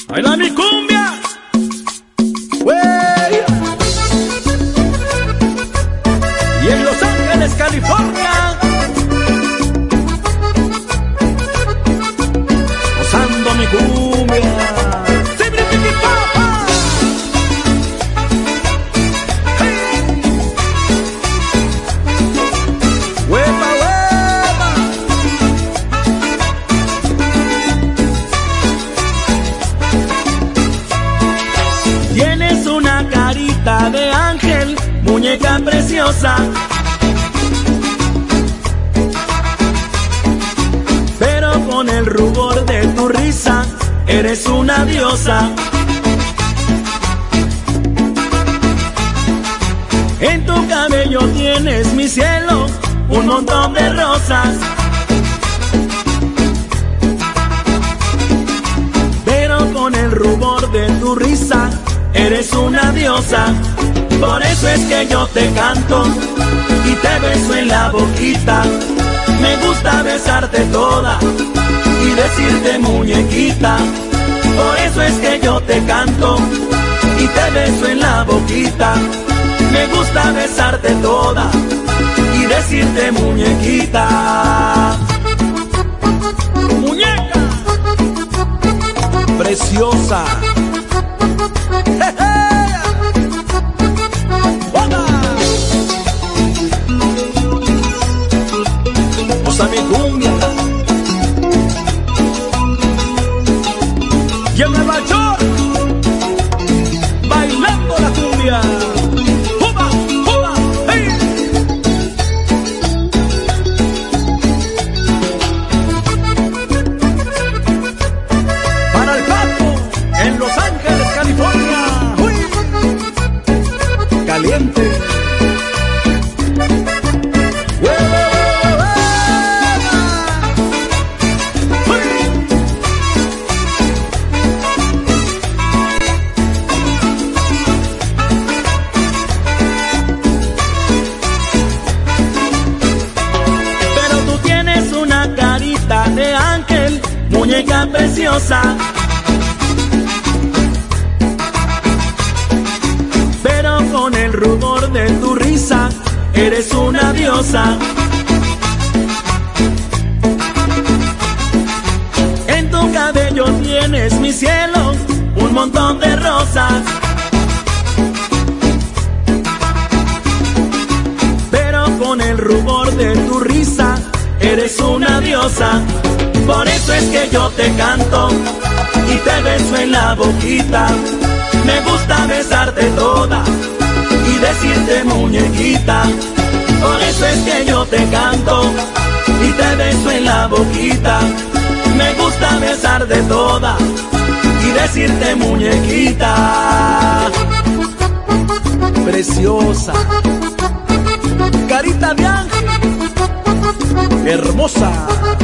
Baila mi cumbia, wey. Y en Los Ángeles, California, gozando mi cumbia. Tienes una carita de ángel, muñeca preciosa, pero con el rubor de tu risa eres una diosa. En tu cabello tienes mi cielo, un montón de rosas, pero con el rubor de tu risa eres una diosa. Por eso es que yo te canto y te beso en la boquita. Me gusta besarte toda y decirte muñequita. Por eso es que yo te canto y te beso en la boquita. Me gusta besarte toda y decirte muñequita. Muñeca preciosa. Goza mi cumbia. Y en Nueva York, bailando la cumbia. ¡Juba, juba, hey! Para el Pato, en Los Ángeles, California. ¡Uy! Caliente. De ángel, muñeca preciosa, pero con el rubor de tu risa eres una diosa. En tu cabello tienes mi cielo, un montón de rosas, pero con el rubor de tu risa eres una diosa. Por eso es que yo te canto y te beso en la boquita. Me gusta besarte toda y decirte muñequita. Por eso es que yo te canto y te beso en la boquita. Me gusta besarte toda y decirte muñequita. Preciosa, carita de ángel, hermosa.